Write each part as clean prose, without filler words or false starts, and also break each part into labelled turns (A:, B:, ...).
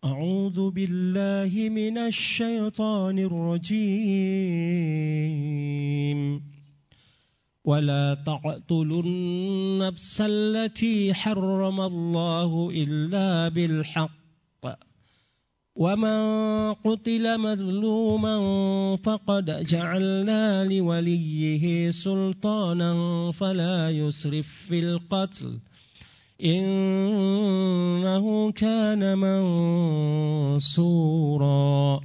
A: أعوذ بالله من الشيطان الرجيم ولا تقتلوا النفس التي حرم الله إلا بالحق ومن قتل مظلوما فقد جعلنا لوليه سلطانا فلا يسرف في القتل إنه كان منصورا.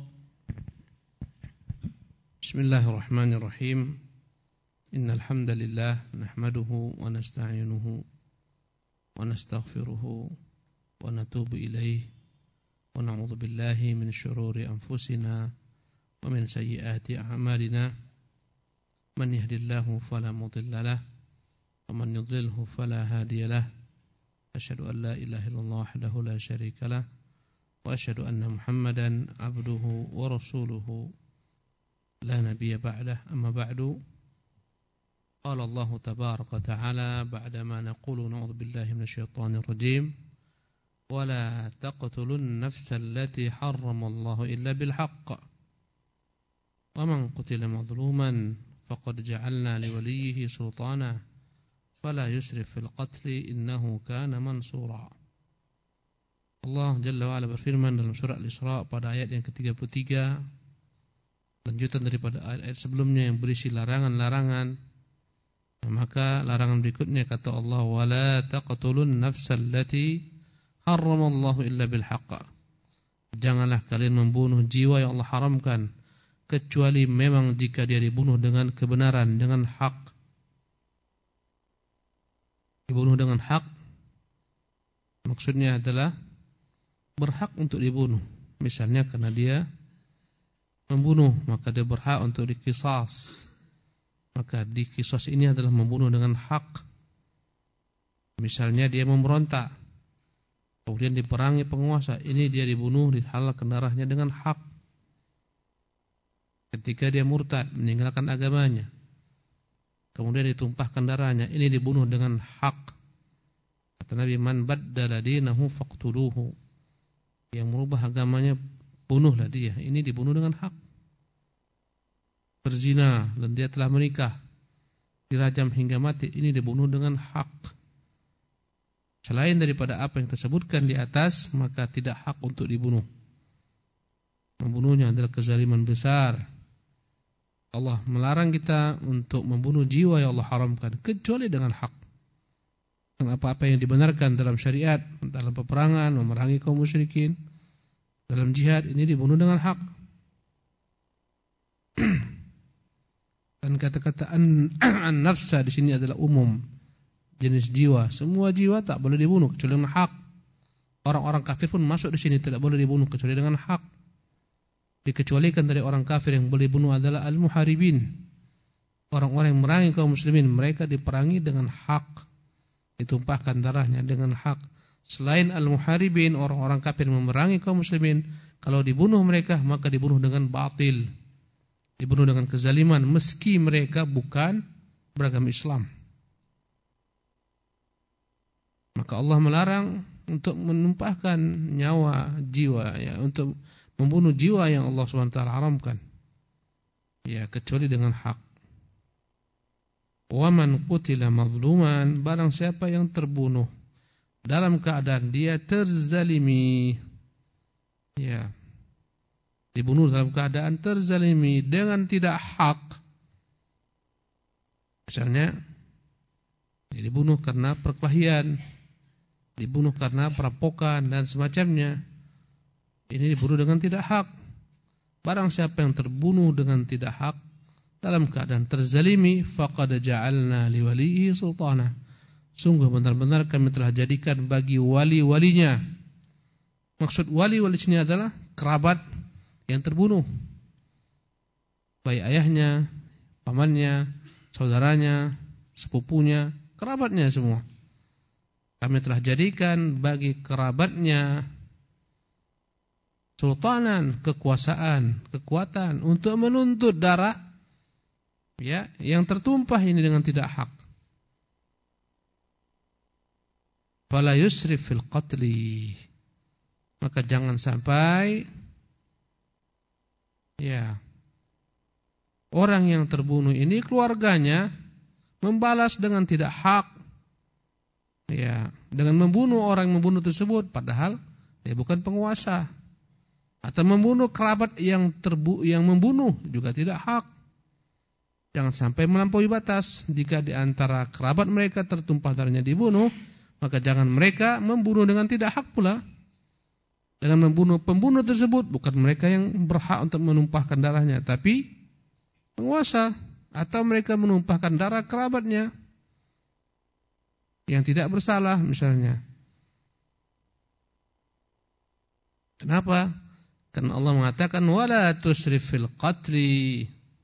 B: بسم الله الرحمن الرحيم. إن الحمد لله نحمده ونستعينه ونستغفره ونتوب إليه ونعوذ بالله من شرور أنفسنا ومن سيئات أعمالنا من يهد الله فلا مضل له ومن يضلله فلا هادي له أشهد أن لا إله إلا الله وحده لا شريك له وأشهد أن محمدا عبده ورسوله لا نبي بعده. أما بعد، قال الله تبارك وتعالى بعدما نقول نعوذ بالله من الشيطان الرجيم ولا تقتلوا النفس التي حرم الله إلا بالحق ومن قتل مظلوما فقد جعلنا لوليه سلطانا فلا يسرف في القتل إنه كان منصورا. Allah Jalla wa'ala berfirman dalam surah Al-Isra pada ayat yang ke-33, lanjutan daripada ayat sebelumnya yang berisi larangan-larangan. Maka larangan berikutnya kata Allah, wala taqtulun nafsal lati harramallahu illa bil haqq. Janganlah kalian membunuh jiwa yang Allah haramkan kecuali memang jika dia dibunuh dengan kebenaran, dengan hak. Dibunuh dengan hak maksudnya adalah berhak untuk dibunuh. Misalnya karena dia membunuh, maka dia berhak untuk dikisas. Maka dikisas ini adalah membunuh dengan hak. Misalnya dia memberontak, kemudian diperangi penguasa, ini dia dibunuh, dihalalkan darahnya dengan hak. Ketika dia murtad, meninggalkan agamanya, kemudian ditumpahkan darahnya, ini dibunuh dengan hak. Kata Nabi, man baddala dinahu faqtuluhu. Yang merubah agamanya, bunuhlah dia. Ini dibunuh dengan hak. Berzina dan dia telah menikah, dirajam hingga mati, ini dibunuh dengan hak. Selain daripada apa yang tersebutkan di atas, maka tidak hak untuk dibunuh. Membunuhnya adalah kezaliman besar. Allah melarang kita untuk membunuh jiwa yang Allah haramkan kecuali dengan hak. Dan apa-apa yang dibenarkan dalam syariat, dalam peperangan, memerangi kaum musyrikin, dalam jihad, ini dibunuh dengan hak. Dan kata-kata an-nafsa di sini adalah umum, jenis jiwa. Semua jiwa tak boleh dibunuh kecuali dengan hak. Orang-orang kafir pun masuk di sini, tidak boleh dibunuh kecuali dengan hak. Dikecualikan dari orang kafir yang boleh dibunuh adalah al-muharibin, orang-orang yang memerangi kaum muslimin. Mereka diperangi dengan hak, ditumpahkan darahnya dengan hak. Selain al-muharibin, orang-orang kafir memerangi kaum muslimin, kalau dibunuh mereka maka dibunuh dengan batil, dibunuh dengan kezaliman, meski mereka bukan beragama Islam. Maka Allah melarang untuk menumpahkan nyawa jiwa, ya, untuk membunuh jiwa yang Allah SWT haramkan, ya, kecuali dengan hak. Wa man qutila mazluman, barang siapa yang terbunuh dalam keadaan dia terzalimi, ya, dibunuh dalam keadaan terzalimi dengan tidak hak. Misalnya dia dibunuh karena perkelahian, dibunuh karena perampokan dan semacamnya, ini dibunuh dengan tidak hak. Barang siapa yang terbunuh dengan tidak hak dalam keadaan terzalimi, faqad ja'alna liwalihi sultana, sungguh benar-benar kami telah jadikan bagi wali-walinya. Maksud wali-wali sini adalah kerabat yang terbunuh, baik ayahnya, pamannya, saudaranya, sepupunya, kerabatnya semua. Kami telah jadikan bagi kerabatnya sultanan, kekuasaan, kekuatan untuk menuntut darah, ya, yang tertumpah ini dengan tidak hak. Fala yusrif fil qatli, Maka jangan sampai orang yang terbunuh ini keluarganya membalas dengan tidak hak. Dengan membunuh orang yang membunuh tersebut padahal dia bukan penguasa. Atau membunuh kerabat yang membunuh juga tidak hak. Jangan sampai melampaui batas. Jika di antara kerabat mereka tertumpah darahnya dibunuh, maka jangan mereka membunuh dengan tidak hak pula. Dengan membunuh pembunuh tersebut, bukan mereka yang berhak untuk menumpahkan darahnya, tapi penguasa. Atau mereka menumpahkan darah kerabatnya yang tidak bersalah misalnya. Kenapa? Karena Allah mengatakan wala tusrif fil qatli.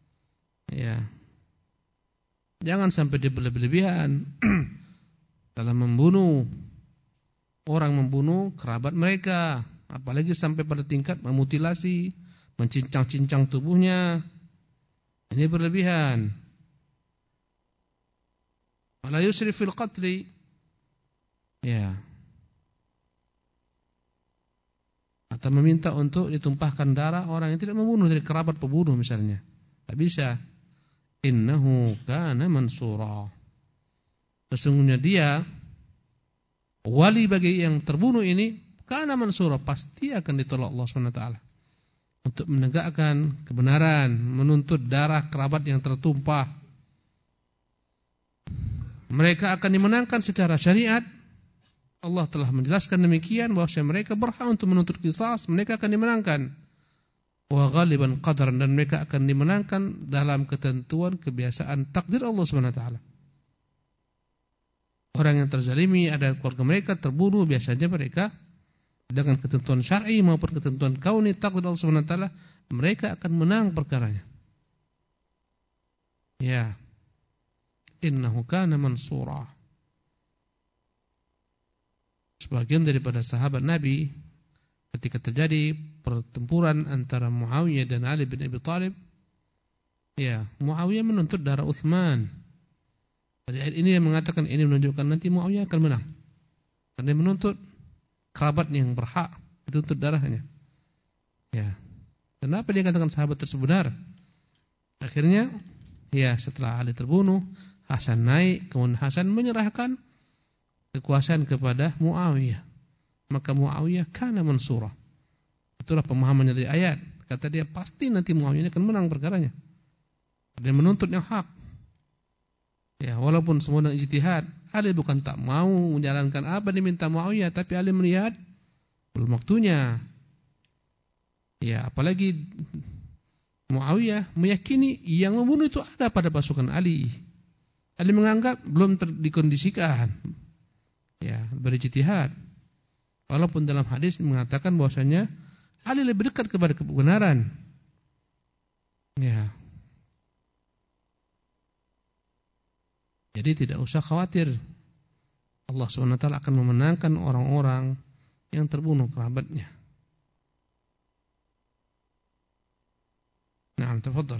B: Jangan sampai berlebihan dalam membunuh. Orang membunuh kerabat mereka, apalagi sampai pada tingkat memutilasi, mencincang-cincang tubuhnya. Ini berlebihan. Wala yusrif fil qatli. Atau meminta untuk ditumpahkan darah orang yang tidak membunuh, dari kerabat pembunuh misalnya. Tak bisa. Innahu kana mansura. Sesungguhnya dia wali bagi yang terbunuh ini, kana mansura, pasti akan ditolak Allah SWT untuk menegakkan kebenaran, menuntut darah kerabat yang tertumpah. Mereka akan dimenangkan secara syariat. Allah telah menjelaskan demikian bahwa mereka berhak untuk menuntut qisas, mereka akan dimenangkan. Wa ghaliban qadar, dan mereka akan dimenangkan dalam ketentuan kebiasaan takdir Allah SWT. Orang yang terzalimi ada keluarga mereka terbunuh, biasanya mereka dengan ketentuan syar'i maupun ketentuan kauni takdir Allah SWT, mereka akan menang perkaranya. Innahu kana mansura. Sebagian daripada sahabat Nabi ketika terjadi pertempuran antara Muawiyah dan Ali bin Abi Thalib, Muawiyah menuntut darah Utsman. Pada ayat ini yang mengatakan, ini menunjukkan nanti Muawiyah akan menang. Karena dia menuntut kerabat yang berhak dituntut darahnya. Kenapa dia katakan sahabat tersebut benar? Akhirnya, setelah Ali terbunuh, Hasan naik, kemudian Hasan menyerahkan kekuasaan kepada Muawiyah. Maka Muawiyah kana mansura. Itulah pemahamannya dari ayat. Kata dia pasti nanti Muawiyah akan menang perkaranya. Dia menuntut yang hak. Walaupun semua dengan ijtihad, Ali bukan tak mau menjalankan apa diminta Muawiyah, tapi Ali melihat belum waktunya. Apalagi Muawiyah meyakini yang membunuh itu ada pada pasukan Ali. Ali menganggap belum dikondisikan. Berijtihad. Walaupun dalam hadis mengatakan bahwasanya Ali lebih dekat kepada kebenaran. Jadi tidak usah khawatir. Allah SWT akan memenangkan orang-orang yang terbunuh kerabatnya. Naam, tafadhal.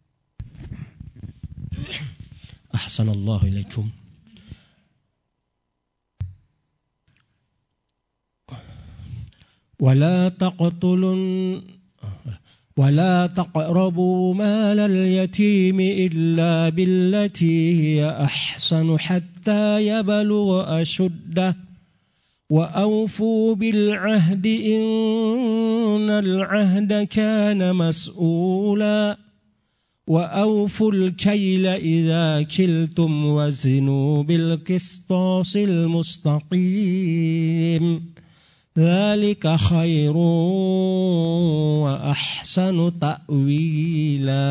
A: Ahsanallahu ilaikum. ولا تقربوا مال اليتيم إلا بالتي هي أحسن حتى يبلغ أشده وأوفوا بالعهد إن العهد كان مسؤولا وأوفوا الكيل إذا كلتم وزنوا بالقسطاس المستقيم ذلك خير وأحسن تأويلا.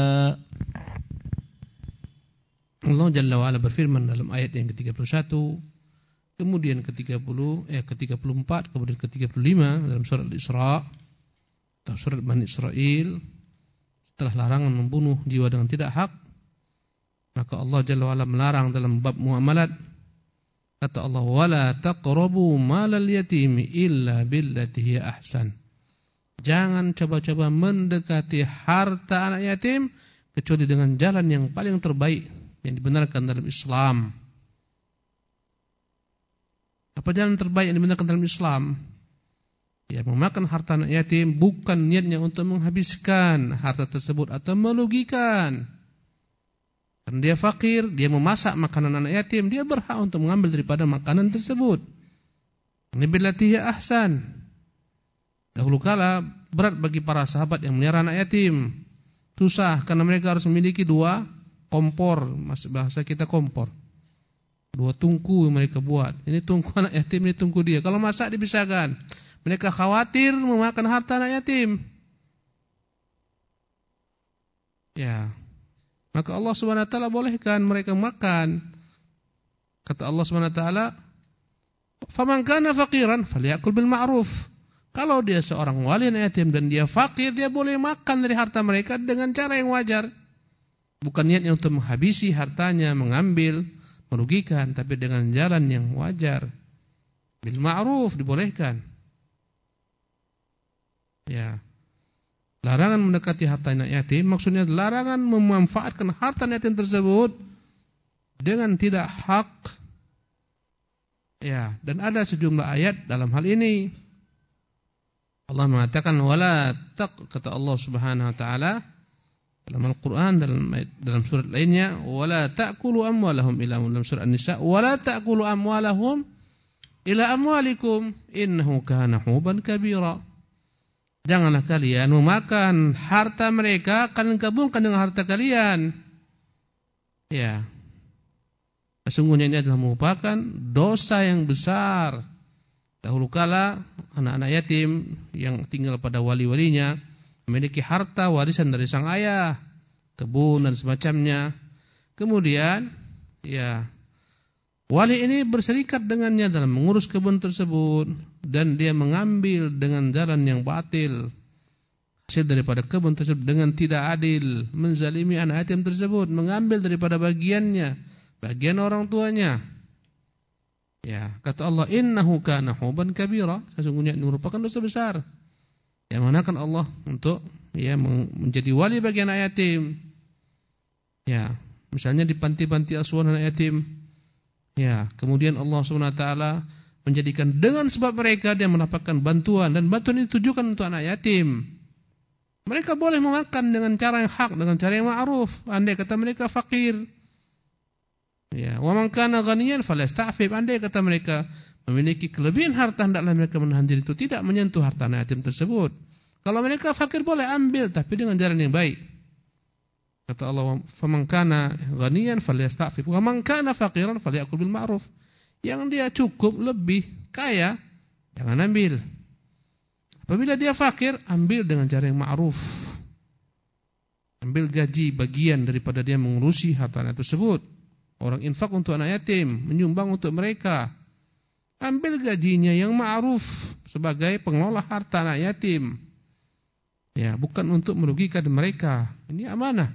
B: Allah Jalla wa'ala berfirman dalam ayat yang ke-31, kemudian ke-34, kemudian ke-35 dalam surat Al-Isra atau surat Bani Israel, setelah larangan membunuh jiwa dengan tidak hak, maka Allah Jalla wa'ala melarang dalam bab muamalat. Kata Allah, wala taqrabu malal yatimi illa billati hiya ahsan. Jangan coba-coba mendekati harta anak yatim kecuali dengan jalan yang paling terbaik yang dibenarkan dalam Islam. Apa jalan terbaik yang dibenarkan dalam Islam? Ya, memakan harta anak yatim bukan niatnya untuk menghabiskan harta tersebut atau merugikan. Karena dia fakir, dia memasak makanan anak yatim, dia berhak untuk mengambil daripada makanan tersebut. Ini billati hiya ahsan. Dahulu kala berat bagi para sahabat yang melihara anak yatim. Susah karena mereka harus memiliki 2 kompor, bahasa kita kompor. 2 tungku yang mereka buat. Ini tungku anak yatim, ini tungku dia. Kalau masak dipisahkan. Mereka khawatir memakan harta anak yatim. Ya. Maka Allah SWT bolehkan mereka makan. Kata Allah SWT, "Faman kana faqiran falyakul bil ma'ruf." Kalau dia seorang wali anak yatim dan dia fakir, dia boleh makan dari harta mereka dengan cara yang wajar. Bukan niatnya untuk menghabisi hartanya, mengambil, merugikan, tapi dengan jalan yang wajar. Bil ma'ruf dibolehkan. Ya. Larangan mendekati harta anak yatim maksudnya larangan memanfaatkan harta anak yatim tersebut dengan tidak hak. Ya, dan ada sejumlah ayat dalam hal ini. Allah mengatakan kata Allah Subhanahu wa taala dalam Al-Qur'an dalam surat lainnya, wala ta'kulu amwalahum ila dalam surah An-Nisa, wala ta'kulu amwalahum ila amwalikum innahu kana huban kabira. Janganlah kalian memakan harta mereka, kalian gabungkan dengan harta kalian. Ya. Sesungguhnya ini adalah merupakan dosa yang besar. Dahulu kala anak-anak yatim yang tinggal pada wali-walinya memiliki harta warisan dari sang ayah, kebun dan semacamnya. Kemudian, ya, wali ini berserikat dengannya dalam mengurus kebun tersebut dan dia mengambil dengan jalan yang batil hasil daripada kebun tersebut dengan tidak adil, menzalimi anak yatim tersebut, mengambil daripada bagiannya, bagian orang tuanya. Ya, kata Allah, innahu kana huban kabira, sesungguhnya ini merupakan dosa besar. Yang manakan Allah untuk ya menjadi wali bagi anak yatim. Ya, misalnya di panti-panti asuhan anak yatim. Ya, kemudian Allah SWT menjadikan dengan sebab mereka dia mendapatkan bantuan dan bantuan itu ditujukan untuk anak yatim. Mereka boleh memakan dengan cara yang hak, dengan cara yang ma'ruf. Andai kata mereka fakir. Ya, wa man kana ghaniyan falyasta'fif. Andai kata mereka memiliki kelebihan harta, hendaklah mereka menahan diri itu tidak menyentuh harta anak yatim tersebut. Kalau mereka fakir boleh ambil tapi dengan jalan yang baik. Kata Allah, "Faman kana ghaniyan falyasta'fif, wa man kana faqiran falyakul bil ma'ruf." Yang dia cukup lebih kaya, jangan ambil. Apabila dia fakir, ambil dengan cara yang ma'ruf. Ambil gaji bagian daripada dia mengurusi harta anak tersebut. Orang infak untuk anak yatim, menyumbang untuk mereka. Ambil gajinya yang ma'ruf sebagai pengelola harta anak yatim. Ya, bukan untuk merugikan mereka. Ini amanah.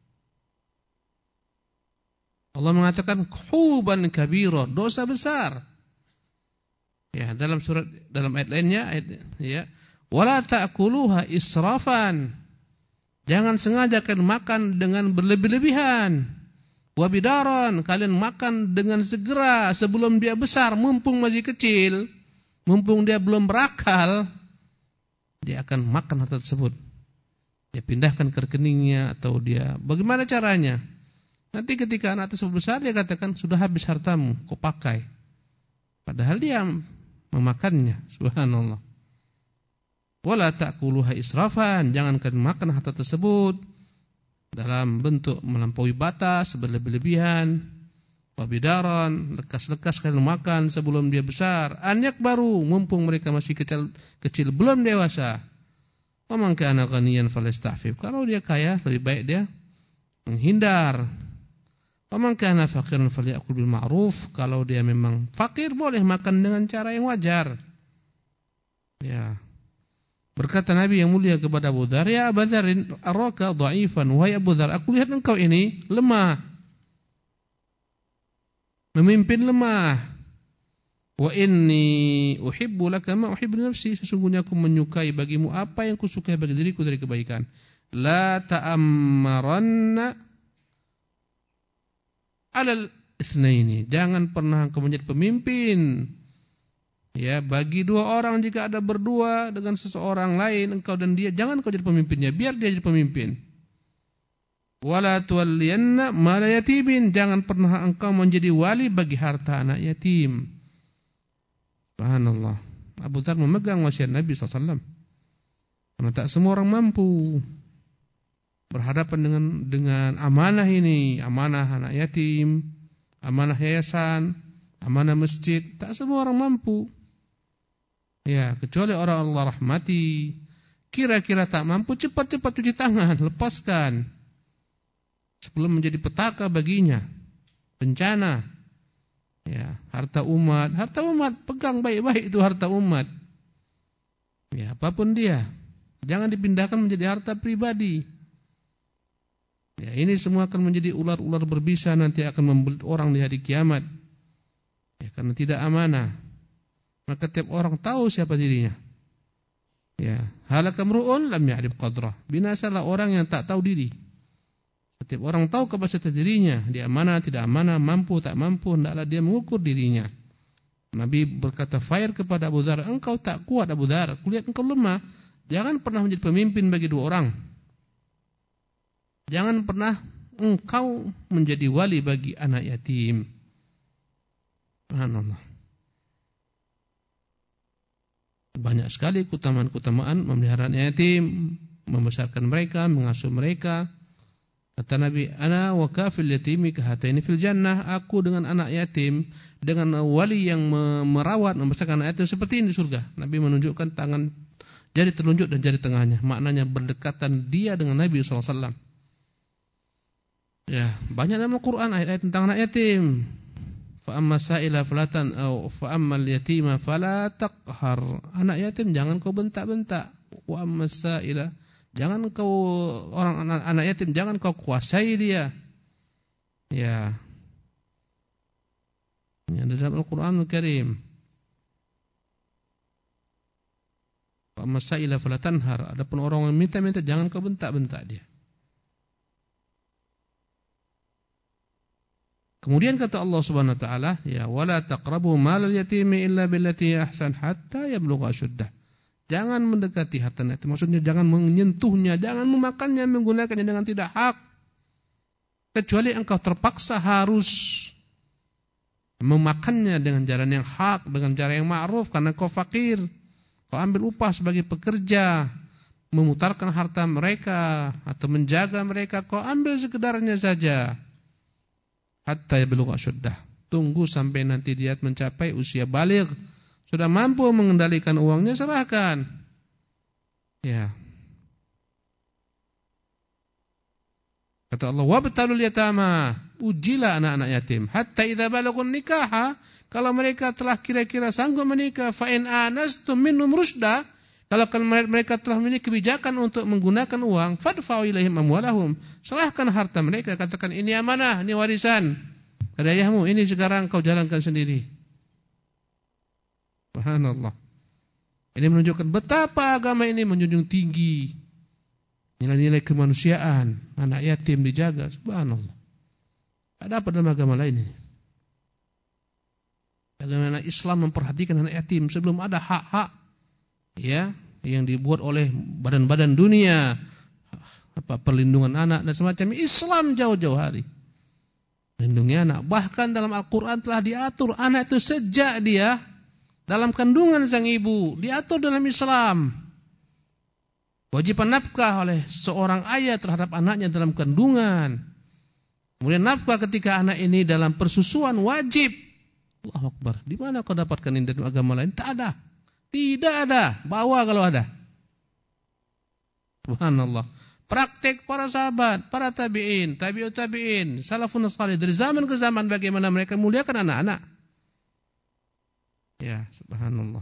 B: Allah mengatakan huban kabira, dosa besar. Ya, dalam ayat lainnya ya, wala ta'kuluha israfan. Jangan sengaja kalian makan dengan berlebih-lebihan. Wa bidaran, kalian makan dengan segera sebelum dia besar, mumpung masih kecil, mumpung dia belum berakal, dia akan makan harta tersebut. Dia pindahkan ke rekeningnya atau dia bagaimana caranya? Nanti ketika anak tersebut besar dia katakan sudah habis hartamu, kau pakai. Padahal dia memakannya. Subhanallah. Wala ta'kuluha israfan, jangan kalian makan harta tersebut dalam bentuk melampaui batas, berlebih-lebihan. Wabidaran, lekas-lekas kalian makan sebelum dia besar. Anyak baru, mumpung mereka masih kecil belum dewasa. Wa man kana ghaniyan falyasta'fif. Kalau dia kaya lebih baik dia menghindar. Wa man kana faqiran falyakul bil ma'ruf. Kalau dia memang fakir boleh makan dengan cara yang wajar. Ya. Berkata Nabi yang mulia kepada Abu Dzar, "Ya Abu Dzar, araka dha'ifan, wahai Abu Dzar, aku lihat engkau ini lemah. Memimpin lemah. Wa inni uhibbu laka ma uhibbu nafsi." Sesungguhnya aku menyukai bagimu apa yang kusukai bagi diriku dari kebaikan. La ta'ammaranna 'alal itsnaini. Jangan pernah engkau menjadi pemimpin Ya, bagi dua orang jika ada berdua dengan seseorang lain, engkau dan dia, jangan kau jadi pemimpinnya, biar dia jadi pemimpin. Wala tuwalliyanna mala yatimin, jangan pernah engkau menjadi wali bagi harta anak yatim. Subhanallah. Abu Dzar memegang wasiat Nabi SAW. Karena tak semua orang mampu berhadapan dengan amanah ini, amanah anak yatim, amanah yayasan, amanah masjid. Tak semua orang mampu. Ya, kecuali orang Allah rahmati. Kira-kira tak mampu, cepat-cepat cuci tangan, lepaskan. Sebelum menjadi petaka baginya, bencana. Ya, harta umat, pegang baik-baik itu harta umat. Ya, apapun dia, jangan dipindahkan menjadi harta pribadi. Ya, ini semua akan menjadi ular-ular berbisa, nanti akan membelit orang di hari kiamat. Ya, karena tidak amanah. Maka tiap orang tahu siapa dirinya. Ya, halaka mru'un lam ya'rif qadrah. Binasalah orang yang tak tahu diri. Setiap orang tahu kapasitas dirinya, dia amanah, tidak amanah, mampu, tak mampu, hendaklah dia mengukur dirinya. Nabi berkata fair kepada Abu Dzar, engkau tak kuat Abu Dzar, kulihat engkau lemah. Jangan pernah menjadi pemimpin bagi dua orang. Jangan pernah engkau menjadi wali bagi anak yatim. Subhanallah. Banyak sekali keutamaan-keutamaan memelihara anak yatim, membesarkan mereka, mengasuh mereka. Kata Nabi, ana wa kafil yatimi kahataini fil jannah. Aku dengan anak yatim, dengan wali yang merawat, membesarkan anak yatim seperti ini di surga. Nabi menunjukkan tangan, jari telunjuk dan jari tengahnya. Maknanya berdekatan dia dengan Nabi SAW. Ya, banyak dalam Al-Quran ayat-ayat tentang anak yatim. Fa'amma sa'ila falatan atau fa'ammal yatima fala taqhar. Anak yatim jangan kau bentak-bentak. Wa amma sa'ila, jangan kau anak yatim jangan kau kuasai dia. Ya. Ini dalam Al-Qur'anul Karim. Fa'amma sa'ila fala tanhar. Adapun orang yang minta-minta jangan kau bentak-bentak dia. Kemudian kata Allah Subhanahu wa taala, ya wala taqrabu malal yatimi illa billati ahsan hatta yablugha ashuddah. Jangan mendekati harta yatim, maksudnya jangan menyentuhnya, jangan memakannya, menggunakannya dengan tidak hak. Kecuali engkau terpaksa harus memakannya dengan jalan yang hak, dengan cara yang ma'ruf karena kau fakir. Kau ambil upah sebagai pekerja, memutarkan harta mereka atau menjaga mereka, kau ambil sekedarnya saja. Hatta yablugha ashuddah. Tunggu sampai nanti dia mencapai usia baligh, sudah mampu mengendalikan uangnya, serahkan. Ya. Kata Allah, wabtalul yatama, ujilah anak-anak yatim hatta idza balagun nikaha, kalau mereka telah kira-kira sanggup menikah, fa in anastum minhum rusyda, kalau mereka telah memiliki kebijakan untuk menggunakan uang, fadfa'u ilaihim amwalahum, serahkan harta mereka, katakan ini amanah, ini warisan dari ayahmu, ini sekarang kau jalankan sendiri. Subhanallah. Ini menunjukkan betapa agama ini menjunjung tinggi nilai-nilai kemanusiaan, anak yatim dijaga. Subhanallah. Ada apa dalam agama lain ini? Bagaimana Islam memperhatikan anak yatim sebelum ada hak-hak ya yang dibuat oleh badan-badan dunia, apa perlindungan anak dan semacamnya. Islam jauh-jauh hari melindungi anak. Bahkan dalam Al-Quran telah diatur anak itu sejak dia dalam kandungan sang ibu, diatur dalam Islam. Kewajiban nafkah oleh seorang ayah terhadap anaknya dalam kandungan. Kemudian nafkah ketika anak ini dalam persusuan wajib. Allahu Akbar. Di mana kau dapatkan ini dari agama lain? Tak ada. Tidak ada. Bawa kalau ada. Subhanallah. Praktek para sahabat, para tabi'in, tabi'ut tabi'in, salafun salih dari zaman ke zaman bagaimana mereka muliakan anak-anak. Ya, subhanallah.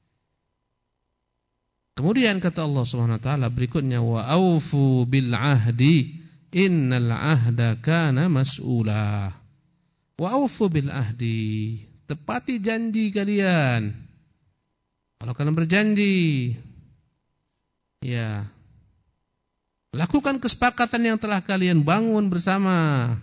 B: Kemudian kata Allah Subhanahu wa taala berikutnya, wa aufu bil ahdi innal ahda kana mas'ula. Wa aufu bil ahdi, tepati janji kalian. Kalau kalian berjanji, ya, lakukan kesepakatan yang telah kalian bangun bersama.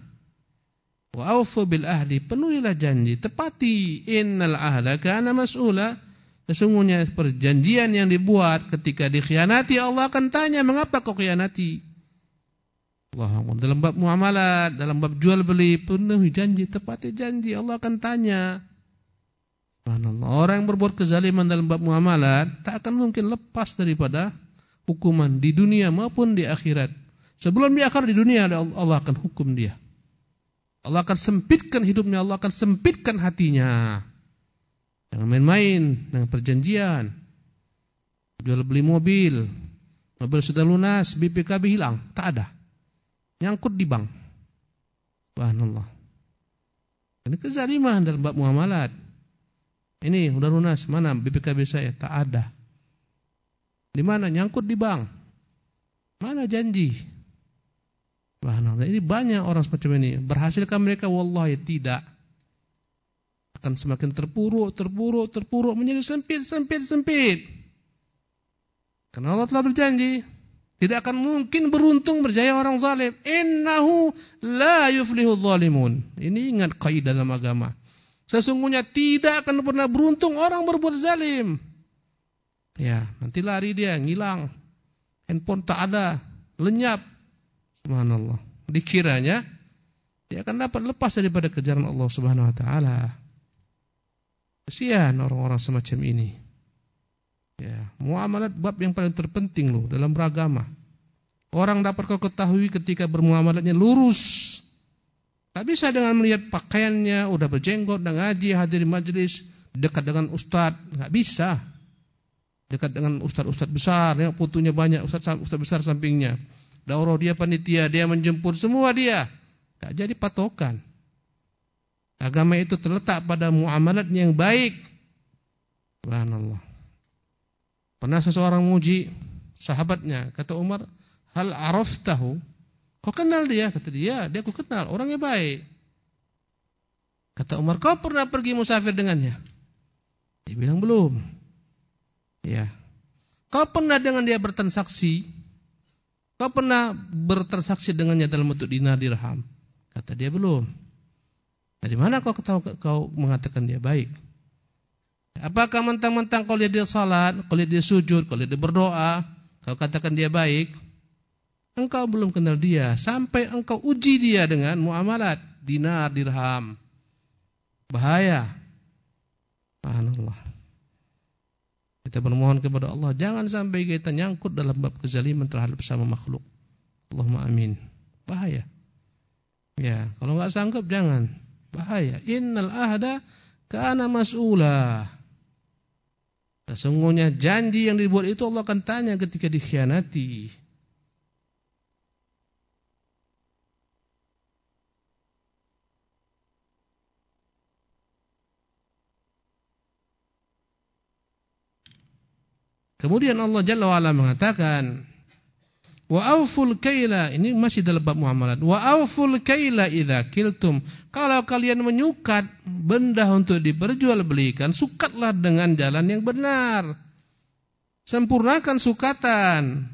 B: Wa aufu bil ahdi, penuhilah janji, tepati. Innal ahda kana mas'ula, Sesungguhnya perjanjian yang dibuat ketika dikhianati, Allah akan tanya, mengapa kau khianati? Allah, dalam bab muamalat, dalam bab jual beli, penuhi janji, tepati janji, Allah akan tanya. Subhanallah. Orang yang berbuat kezaliman dalam bab muamalat tak akan mungkin lepas daripada hukuman di dunia maupun di akhirat. Sebelum di akhirat, di dunia Allah akan hukum dia. Allah akan sempitkan hidupnya, Allah akan sempitkan hatinya. Jangan main-main dengan perjanjian. Jual beli mobil sudah lunas, BPKB hilang, tak ada. Nyangkut di bank. Subhanallah. Ini kezaliman dalam bab muamalat. Ini sudah lunas, mana BPKB saya? Tak ada. Di mana? Nyangkut di bank. Mana janji? Subhanallah. Ini banyak orang semacam ini. Berhasilkah mereka? Wallahi tidak. Akan semakin terpuruk menjadi sempit. Karena Allah telah berjanji, tidak akan mungkin beruntung berjaya orang zalim. Innahu la yuflihu zalimun. Ini ingat kaidah dalam agama. Sesungguhnya tidak akan pernah beruntung orang berbuat zalim. Ya, nanti lari dia, ngilang. Handphone tak ada, lenyap. Subhanallah. Dikiranya dia akan dapat lepas daripada kejaran Allah Subhanahu wa taala. Kasihan orang-orang semacam ini. Ya, muamalat bab yang paling terpenting loh dalam beragama. Orang dapat kau ketahui ketika bermuamalatnya lurus. Tak bisa dengan melihat pakaiannya, udah berjenggot, udah ngaji, hadir majelis, dekat dengan ustaz, enggak bisa. Dekat dengan ustaz-ustaz besar, yang fotonya banyak, ustaz besar sampingnya. Daurah dia panitia, dia menjemput semua dia. Tak jadi patokan. Agama itu terletak pada muamalat yang baik. Subhanallah. Pernah seseorang menguji sahabatnya, kata Umar, hal araftahu? Kau kenal dia? Kata dia aku kenal, orangnya baik. Kata Umar, kau pernah pergi musafir dengannya? Dia bilang belum. Ya. Kau pernah dengan dia bertransaksi? Kau pernah bertransaksi dengannya dalam bentuk dinar dirham? Kata dia belum. Dari mana kau mengatakan dia baik? Apakah mentang-mentang kau lihat dia salat, kau lihat dia sujud, kau lihat dia berdoa, kau katakan dia baik? Engkau belum kenal dia sampai engkau uji dia dengan muamalat dinar dirham. Bahaya. Subhanallah. Kita bermohon kepada Allah jangan sampai kita nyangkut dalam bab kezaliman terhadap sesama makhluk. Allahumma amin. Bahaya. Ya, kalau enggak sanggup jangan. Bahaya. Innal ahda kana mas'ula. Sesungguhnya janji yang dibuat itu Allah akan tanya ketika dikhianati. Kemudian Allah Jalla wa Ala mengatakan, wa auful kaila, ini masih dalam bab muamalat. Wa auful kaila idza kiltum. Kalau kalian menyukat benda untuk diperjualbelikan, sukatlah dengan jalan yang benar. Sempurnakan sukatan.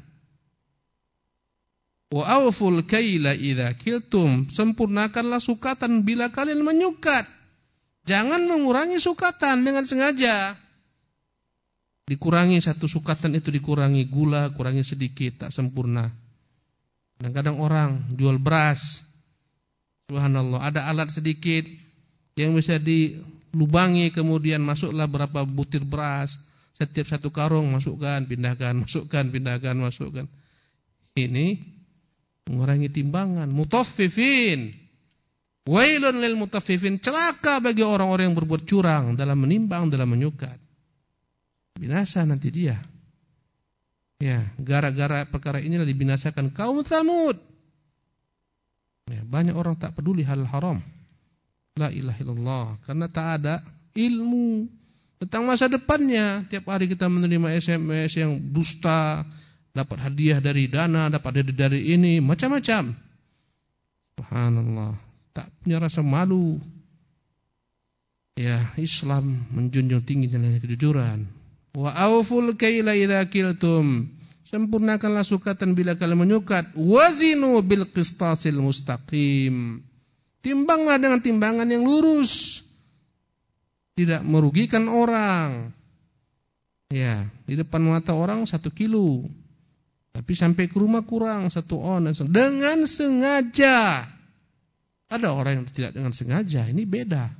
B: Wa auful kaila idza kiltum. Sempurnakanlah sukatan bila kalian menyukat. Jangan mengurangi sukatan dengan sengaja. Dikurangi satu sukatan itu, dikurangi gula, kurangi sedikit, tak sempurna. Kadang-kadang orang jual beras, subhanallah, ada alat sedikit yang bisa dilubangi, kemudian masuklah berapa butir beras, setiap satu karung masukkan, pindahkan, masukkan, pindahkan, masukkan. Ini mengurangi timbangan. Mutaffifin, wailun lil mutaffifin, celaka bagi orang-orang yang berbuat curang dalam menimbang, dalam menyukat. Binasa nanti dia. Ya, gara-gara perkara inilah dibinasakan kaum Tsamud. Ya, banyak orang tak peduli hal haram. La ilaha illallah, karena tak ada ilmu tentang masa depannya. Tiap hari kita menerima SMS yang dusta, dapat hadiah dari dana, dapat hadiah dari ini, macam-macam. Subhanallah, tak punya rasa malu. Ya, Islam menjunjung tinggi nilai kejujuran. Wa auful kaila idza kiltum. Sempurnakanlah sukatan bila kalian menyukat. Wazinu bil qistasil mustaqim. Timbanglah dengan timbangan yang lurus. Tidak merugikan orang. Ya, di depan mata orang 1 kilo. Tapi sampai ke rumah kurang 1 on. Dengan sengaja. Ada orang yang tidak dengan sengaja. Ini beda.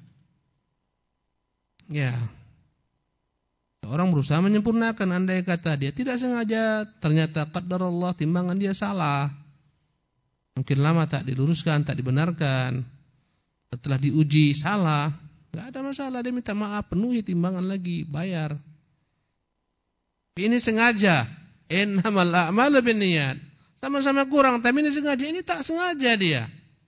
B: Ya. Orang berusaha menyempurnakan. Andai kata dia tidak sengaja, ternyata qadarullah, timbangan dia salah. Mungkin lama tak diluruskan, tak dibenarkan. Setelah diuji salah, gak ada masalah. Dia minta maaf, penuhi timbangan lagi, bayar. Ini sengaja. Innamal a'malu binniyat. Sama-sama kurang, tapi ini sengaja. Ini tak sengaja dia.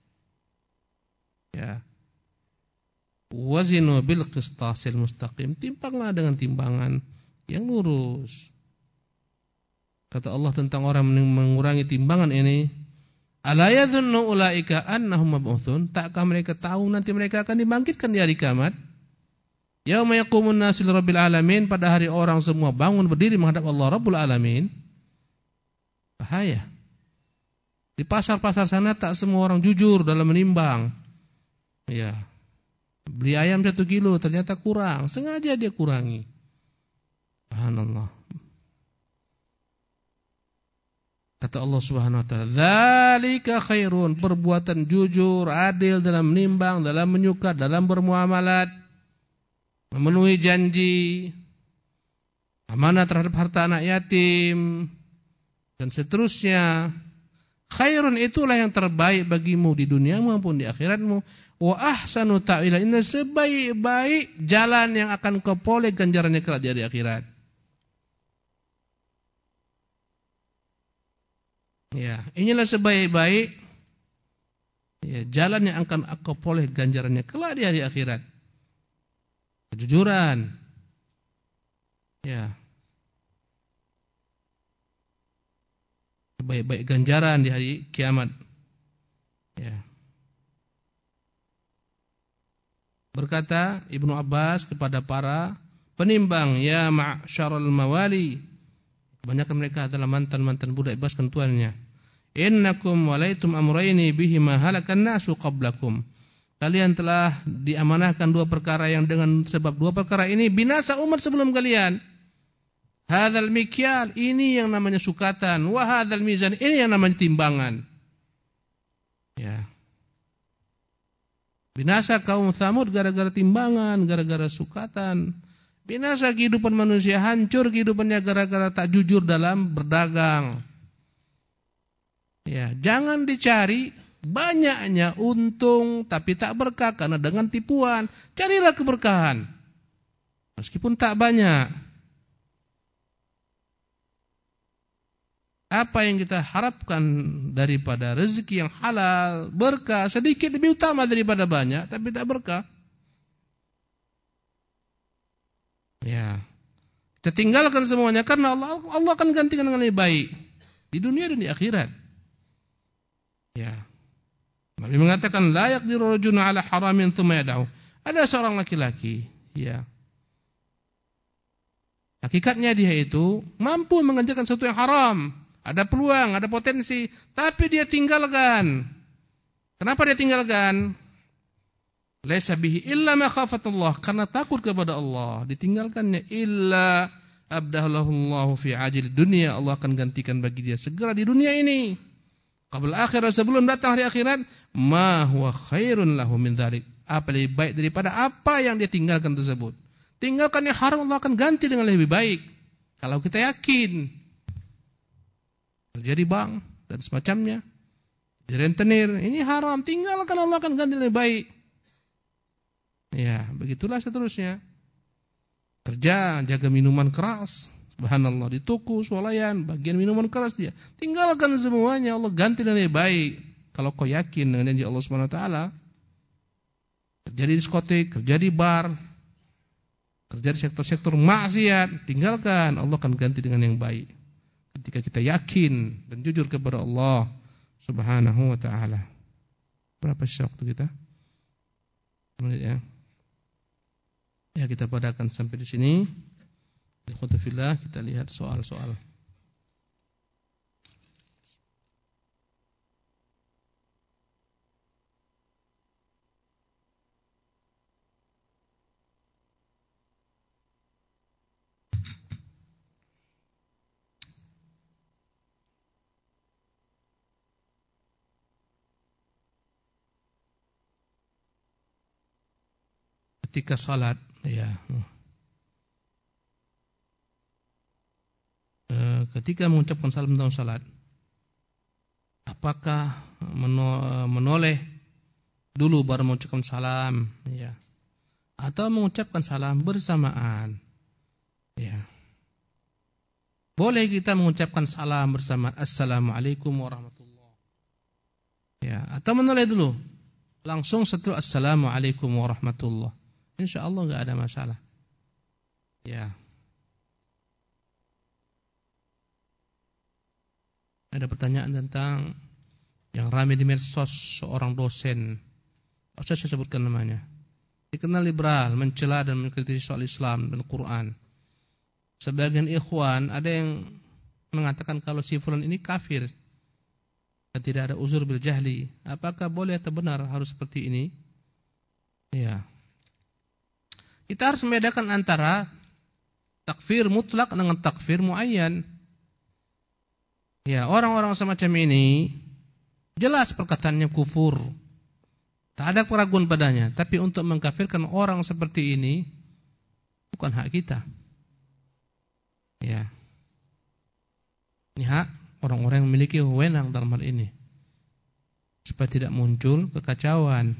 B: Ya. Wazinu bil qistasil mustaqim. Timpanglah dengan timbangan yang lurus. Kata Allah tentang orang mengurangi timbangan ini, ala yadhunnu ulaika annahum mab'utsun? Takkah mereka tahu nanti mereka akan dibangkitkan di hari kiamat? Yauma yaqumun nasu lirabbil alamin, pada hari orang semua bangun berdiri menghadap Allah Rabbul Alamin. Bahaya. Di pasar-pasar sana tak semua orang jujur dalam menimbang. Ya. Beli ayam 1 kilo ternyata kurang, sengaja dia kurangi. Subhanallah. Kata Allah Subhanahu wa taala, "Dzalika khairun", perbuatan jujur, adil dalam menimbang, dalam menyukat, dalam bermuamalat, memenuhi janji, amanah terhadap harta anak yatim, dan seterusnya. Khairun, itulah yang terbaik bagimu di dunia maupun di akhiratmu. Wa ahsanu ta'wila, ini sebaik-baik jalan yang akan kau peroleh ganjarannya kelak di hari akhirat. Ya, inilah sebaik-baik jalan yang akan kau peroleh ganjarannya kelak di hari akhirat. Kejujuran. Ya. Baik-baik ganjaran di hari kiamat. Ya. Berkata Ibnu Abbas kepada para penimbang, ya ma'syarul mawali, kebanyakan mereka adalah mantan-mantan budak bebaskan tuannya. Innakum walaitum amrayni bihima halakan nasu qablakum. Kalian telah diamanahkan 2 perkara yang dengan sebab 2 perkara ini binasa umat sebelum kalian. Hadzal mikyal, ini yang namanya sukatan, wa hadzal mizan, ini yang namanya timbangan. Ya. Binasa kaum Tsamud gara-gara timbangan, gara-gara sukatan. Binasa kehidupan manusia, hancur kehidupannya gara-gara tak jujur dalam berdagang. Ya, jangan dicari banyaknya untung tapi tak berkah karena dengan tipuan. Carilah keberkahan. Meskipun tak banyak. Apa yang kita harapkan daripada rezeki yang halal, berkah, sedikit lebih utama daripada banyak, tapi tak berkah. Ya, kita tinggalkan semuanya karena Allah akan gantikan dengan lebih baik di dunia dan di akhirat. Ya, Nabi mengatakan la yaqdiru rajulun ala haramin tsumma yad'u. Ada seorang laki-laki, ya, hakikatnya dia itu mampu mengerjakan sesuatu yang haram. Ada peluang, ada potensi, tapi dia tinggalkan. Kenapa dia tinggalkan? Laisa bihi illa ma khafatullah, karena takut kepada Allah. Ditinggalkannya illa abdahullahu fi ajil dunia, Allah akan gantikan bagi dia segera di dunia ini. Qabla akhirat, sebelum datang hari akhirat, ma huwa khairun lahu min dzalik. Apa lebih baik daripada apa yang dia tinggalkan tersebut. Tinggalkan yang haram, Allah akan ganti dengan lebih baik. Kalau kita yakin kerja di bank dan semacamnya, di rentenir, ini haram, tinggalkan, Allah akan ganti lebih baik. Ya, begitulah seterusnya. Kerja, jaga minuman keras, subhanallah, di toko, swalayan, bagian minuman keras dia. Tinggalkan semuanya, Allah ganti dengan lebih baik. Kalau kau yakin dengan janji Allah Subhanahu wa taala. Kerja di diskotik, kerja di bar, kerja di sektor-sektor maksiat, tinggalkan, Allah akan ganti dengan yang baik. Ketika kita yakin dan jujur kepada Allah Subhanahu wa taala. Berapa sisa waktu kita? Menit ya. Ya, kita padakan sampai di sini. Alhamdulillah, kita lihat soal-soal. ketika salat, ya. Ketika mengucapkan salam dalam salat, apakah menoleh dulu baru mengucapkan salam, ya, atau mengucapkan salam bersamaan, ya. Boleh kita mengucapkan salam bersama Assalamualaikum warahmatullahi, ya, atau menoleh dulu langsung setelah Assalamualaikum warahmatullahi. InsyaAllah enggak ada masalah, ya. Ada pertanyaan tentang yang ramai di medsos, seorang dosen, saya sebutkan namanya, dikenal liberal, mencela dan mengkritisi soal Islam dan Quran. Sebagian ikhwan ada yang mengatakan kalau si fulan ini kafir, tidak ada uzur bil jahli. Apakah boleh atau benar harus seperti ini? Ya. Kita harus membedakan antara takfir mutlak dengan takfir muayyan. Ya, orang-orang semacam ini jelas perkataannya kufur, tak ada keraguan padanya. Tapi untuk mengkafirkan orang seperti ini bukan hak kita. Ya, ini hak orang-orang yang memiliki wewenang dalam hal ini, supaya tidak muncul kekacauan.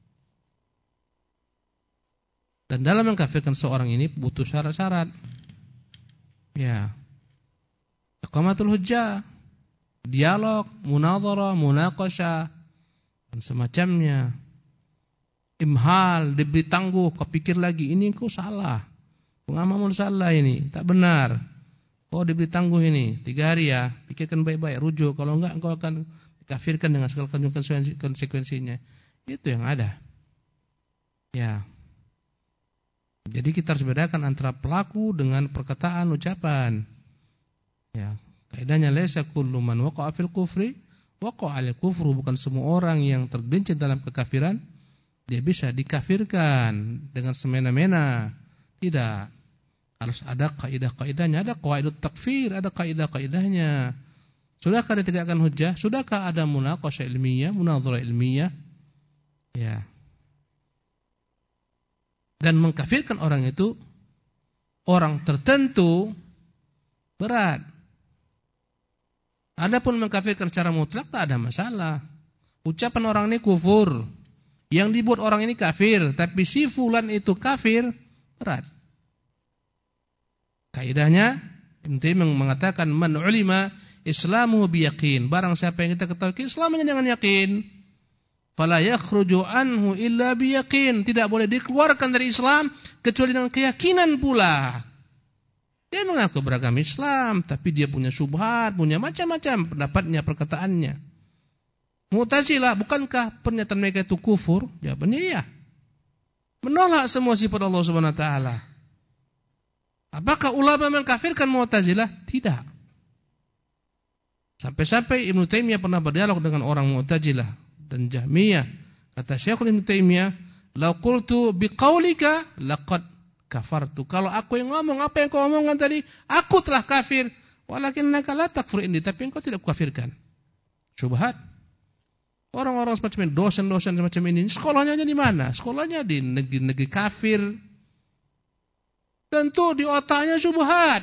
B: Dan dalam mengkafirkan seorang ini butuh syarat-syarat. Ya, iqamatul hujjah, dialog, munadharah, munaqasyah, dan semacamnya. Imhal, diberi tangguh, kau pikir lagi, ini kau salah, pengamalmu salah, ini tak benar. Oh, diberi tangguh ini 3 hari ya, pikirkan baik-baik, rujuk. Kalau enggak engkau akan dikafirkan dengan segala konsekuensinya. Itu yang ada. Ya. Jadi kita harus bedakan antara pelaku dengan perkataan, ucapan. Ya. Kaidahnya laisa kullu man waqa'a fil kufri waqa'a al kufru, bukan semua orang yang tergelincir dalam kekafiran dia bisa dikafirkan dengan semena-mena. Tidak. Harus ada kaidah-kaidahnya, ada qawaidut takfir, ada kaidah-kaidahnya. Sudahkah ditegakkan hujjah? Sudahkah ada munaqasyah ilmiah, munadharah ilmiah? Ya. Dan mengkafirkan orang itu, orang tertentu, berat. Adapun mengkafirkan secara mutlak tak ada masalah. Ucapan orang ini kufur, yang dibuat orang ini kafir, tapi si fulan itu kafir, berat. Kaidahnya Ibnu Taimiyah mengatakan man ulima islamu biyaqin, barang siapa yang kita ketahui keislamannya dengan yakin, fala yakhruju anhu illa biyaqin, tidak boleh dikeluarkan dari Islam kecuali dengan keyakinan pula. Dia mengaku beragama Islam, tapi dia punya syubhat, punya macam-macam pendapatnya, perkataannya. Mu'tazilah, bukankah pernyataan mereka itu kufur? Jawabannya iya. Menolak semua sifat Allah Subhanahu wa taala. Apakah ulama mengkafirkan Mu'tazilah? Tidak. Sampai-sampai Ibnu Taimiyah pernah berdialog dengan orang Mu'tazilah dan Jahmiyah. Kata Syekhul Ibnu Taimiyah, "Lau qultu biqaulika laqad kafartu." Kalau aku yang ngomong apa yang kau omongkan tadi, aku telah kafir. Walakinnaka la takfur indi, tapi engkau tidak kukafirkan. Syubhat. Orang-orang semacam ini, dosen-dosen semacam ini, sekolahnya di mana? Sekolahnya di negeri-negeri kafir. Tentu di otaknya syubhat.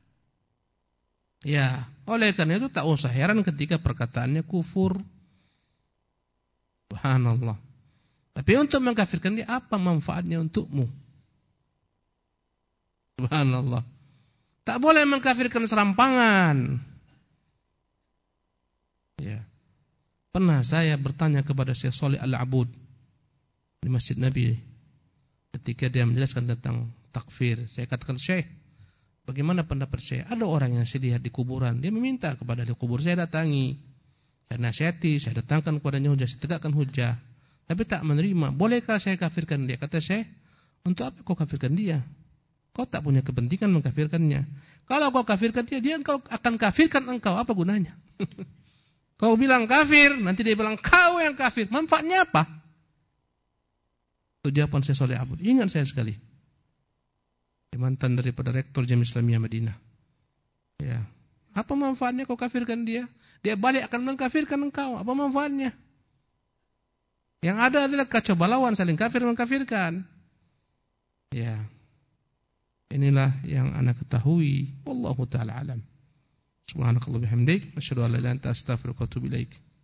B: Ya, oleh karena itu tak usah heran ketika perkataannya kufur. Subhanallah. Tapi untuk mengkafirkan dia, apa manfaatnya untukmu? Subhanallah. Tak boleh mengkafirkan serampangan. Ya. Pernah saya bertanya kepada Syekh Shalih Al-Abud di Masjid Nabi ketika dia menjelaskan tentang takfir. Saya katakan, Syekh, bagaimana pendapat Syekh? Ada orang yang saya lihat di kuburan, dia meminta kepada ahli kubur, saya datangi, saya nasihati, saya datangkan kepadanya hujah, saya tegakkan hujah, tapi tak menerima. Bolehkah saya kafirkan dia? Kata Syekh, untuk apa kau kafirkan dia? Kau tak punya kepentingan mengkafirkannya. Kalau kau kafirkan dia, dia akan kafirkan engkau. Apa gunanya? Kau bilang kafir, nanti dia bilang kau yang kafir. Manfaatnya apa? Itu jawaban Syekh Shalih Abud. Ingat saya sekali. Mantan daripada rektor Jamiah Islamiyah Madinah. Ya. Apa manfaatnya kau kafirkan dia? Dia balik akan mengkafirkan engkau. Apa manfaatnya? Yang ada adalah kacau balauan, saling kafir mengkafirkan. inilah yang ana ketahui. Wallahu ta'ala alam. Subhanakallah bihamdik, asyhadu an la ilaha illa anta astaghfiruka wa atubu ilaik.